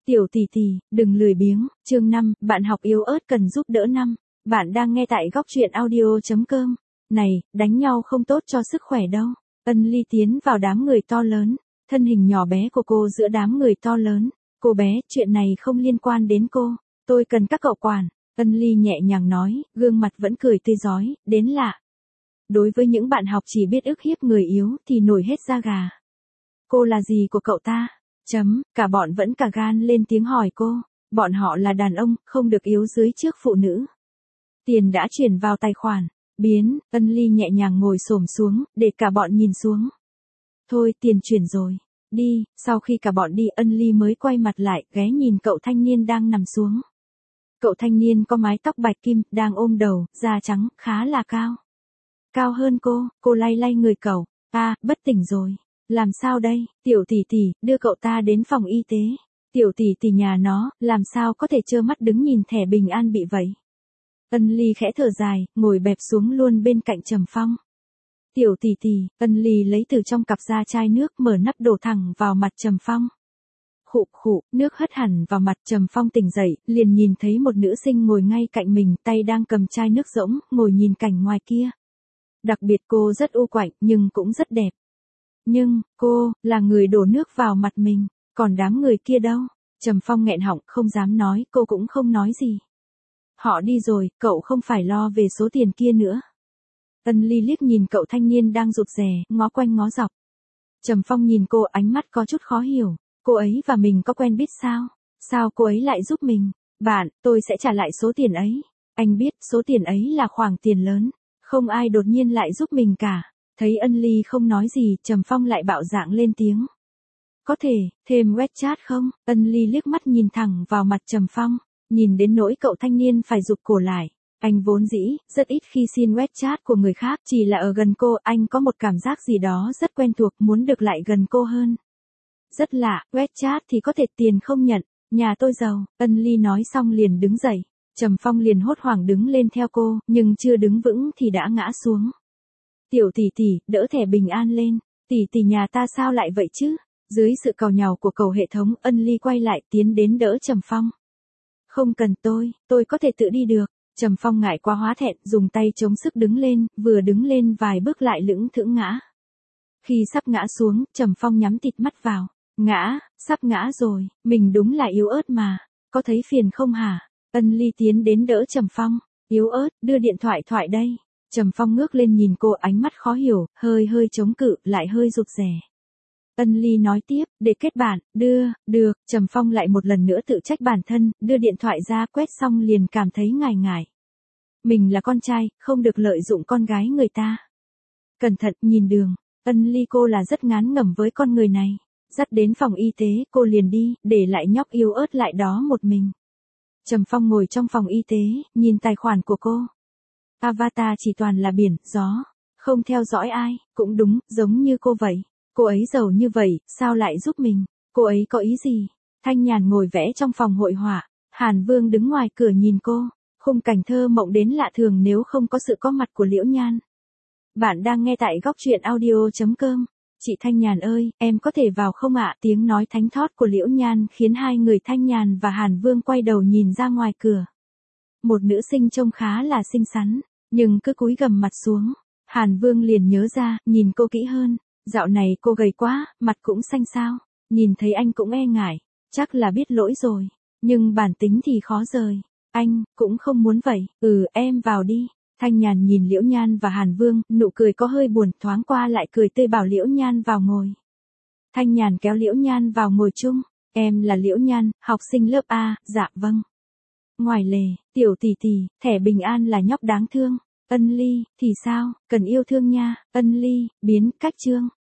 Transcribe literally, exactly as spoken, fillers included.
Tiểu tỷ tỷ, đừng lười biếng, chương năm, bạn học yếu ớt cần giúp đỡ năm. Bạn đang nghe tại góc truyện audio chấm com. Này, đánh nhau không tốt cho sức khỏe đâu. Ân Ly tiến vào đám người to lớn, thân hình nhỏ bé của cô giữa đám người to lớn. Cô bé, chuyện này không liên quan đến cô, tôi cần các cậu quản. Ân Ly nhẹ nhàng nói, gương mặt vẫn cười tươi rói, đến lạ. Đối với những bạn học chỉ biết ức hiếp người yếu thì nổi hết da gà. Cô là gì của cậu ta? Chấm, cả bọn vẫn cả gan lên tiếng hỏi cô, bọn họ là đàn ông, không được yếu dưới trước phụ nữ. Tiền đã chuyển vào tài khoản, biến, Ân Ly nhẹ nhàng ngồi xổm xuống, để cả bọn nhìn xuống. Thôi, tiền chuyển rồi, đi, sau khi cả bọn đi Ân Ly mới quay mặt lại, ghé nhìn cậu thanh niên đang nằm xuống. Cậu thanh niên có mái tóc bạch kim, đang ôm đầu, da trắng, khá là cao. Cao hơn cô, cô lay lay người cậu, à, bất tỉnh rồi. Làm sao đây, tiểu tỷ tỷ, đưa cậu ta đến phòng y tế. Tiểu tỷ tỷ nhà nó, làm sao có thể trơ mắt đứng nhìn thẻ bình an bị vậy. Ân Ly khẽ thở dài, ngồi bẹp xuống luôn bên cạnh Trầm Phong. Tiểu tỷ tỷ, Ân Ly lấy từ trong cặp ra chai nước mở nắp đổ thẳng vào mặt Trầm Phong. Khụ khụ, nước hất hẳn vào mặt Trầm Phong tỉnh dậy, liền nhìn thấy một nữ sinh ngồi ngay cạnh mình, tay đang cầm chai nước rỗng, ngồi nhìn cảnh ngoài kia. Đặc biệt cô rất u quạnh, nhưng cũng rất đẹp. Nhưng, cô, là người đổ nước vào mặt mình, còn đám người kia đâu? Trầm Phong nghẹn họng, không dám nói, cô cũng không nói gì. Họ đi rồi, cậu không phải lo về số tiền kia nữa. Ân Ly liếc nhìn cậu thanh niên đang rụt rè, ngó quanh ngó dọc. Trầm Phong nhìn cô, ánh mắt có chút khó hiểu, cô ấy và mình có quen biết sao? Sao cô ấy lại giúp mình? Bạn, tôi sẽ trả lại số tiền ấy. Anh biết, số tiền ấy là khoản tiền lớn, không ai đột nhiên lại giúp mình cả. Thấy Ân Ly không nói gì, Trầm Phong lại bạo dạn lên tiếng. Có thể, thêm WeChat không? Ân Ly liếc mắt nhìn thẳng vào mặt Trầm Phong, nhìn đến nỗi cậu thanh niên phải rụt cổ lại. Anh vốn dĩ, rất ít khi xin WeChat của người khác, chỉ là ở gần cô, anh có một cảm giác gì đó rất quen thuộc, muốn được lại gần cô hơn. Rất lạ, WeChat thì có thể tiền không nhận, nhà tôi giàu. Ân Ly nói xong liền đứng dậy, Trầm Phong liền hốt hoảng đứng lên theo cô, nhưng chưa đứng vững thì đã ngã xuống. Tiểu tỷ tỷ, đỡ thẻ bình an lên, tỷ tỷ nhà ta sao lại vậy chứ? Dưới sự càu nhàu của cầu hệ thống, Ân Ly quay lại tiến đến đỡ Trầm Phong. Không cần tôi, tôi có thể tự đi được. Trầm Phong ngại quá hóa thẹn, dùng tay chống sức đứng lên, vừa đứng lên vài bước lại lững thững ngã. Khi sắp ngã xuống, Trầm Phong nhắm tịt mắt vào. Ngã, sắp ngã rồi, mình đúng là yếu ớt mà, có thấy phiền không hả? Ân Ly tiến đến đỡ Trầm Phong, yếu ớt, đưa điện thoại thoại đây. Trầm Phong ngước lên nhìn cô, ánh mắt khó hiểu, hơi hơi chống cự, lại hơi rụt rè. Ân Ly nói tiếp, để kết bạn, đưa, được. Trầm Phong lại một lần nữa tự trách bản thân, đưa điện thoại ra quét xong liền cảm thấy ngại ngại. Mình là con trai, không được lợi dụng con gái người ta. Cẩn thận, nhìn đường. Ân Ly cô là rất ngán ngẩm với con người này. Dắt đến phòng y tế, cô liền đi, để lại nhóc yếu ớt lại đó một mình. Trầm Phong ngồi trong phòng y tế, nhìn tài khoản của cô. Avatar chỉ toàn là biển, gió, không theo dõi ai, cũng đúng, giống như cô vậy. Cô ấy giàu như vậy, sao lại giúp mình? Cô ấy có ý gì? Thanh Nhàn ngồi vẽ trong phòng hội họa, Hàn Vương đứng ngoài cửa nhìn cô, khung cảnh thơ mộng đến lạ thường nếu không có sự có mặt của Liễu Nhan. Bạn đang nghe tại góc truyện audio chấm com. Chị Thanh Nhàn ơi, em có thể vào không ạ? Tiếng nói thánh thót của Liễu Nhan khiến hai người Thanh Nhàn và Hàn Vương quay đầu nhìn ra ngoài cửa. Một nữ sinh trông khá là xinh xắn, nhưng cứ cúi gằm mặt xuống. Hàn Vương liền nhớ ra, nhìn cô kỹ hơn. Dạo này cô gầy quá, mặt cũng xanh xao. Nhìn thấy anh cũng e ngại, chắc là biết lỗi rồi. Nhưng bản tính thì khó rời. Anh, cũng không muốn vậy. Ừ, em vào đi. Thanh Nhàn nhìn Liễu Nhan và Hàn Vương, nụ cười có hơi buồn, thoáng qua lại cười tươi bảo Liễu Nhan vào ngồi. Thanh Nhàn kéo Liễu Nhan vào ngồi chung. Em là Liễu Nhan, học sinh lớp A, dạ vâng. Ngoài lề, tiểu tỷ tỷ, thẻ bình an là nhóc đáng thương. Ân Ly, thì sao, cần yêu thương nha. Ân Ly, biến, cách chương.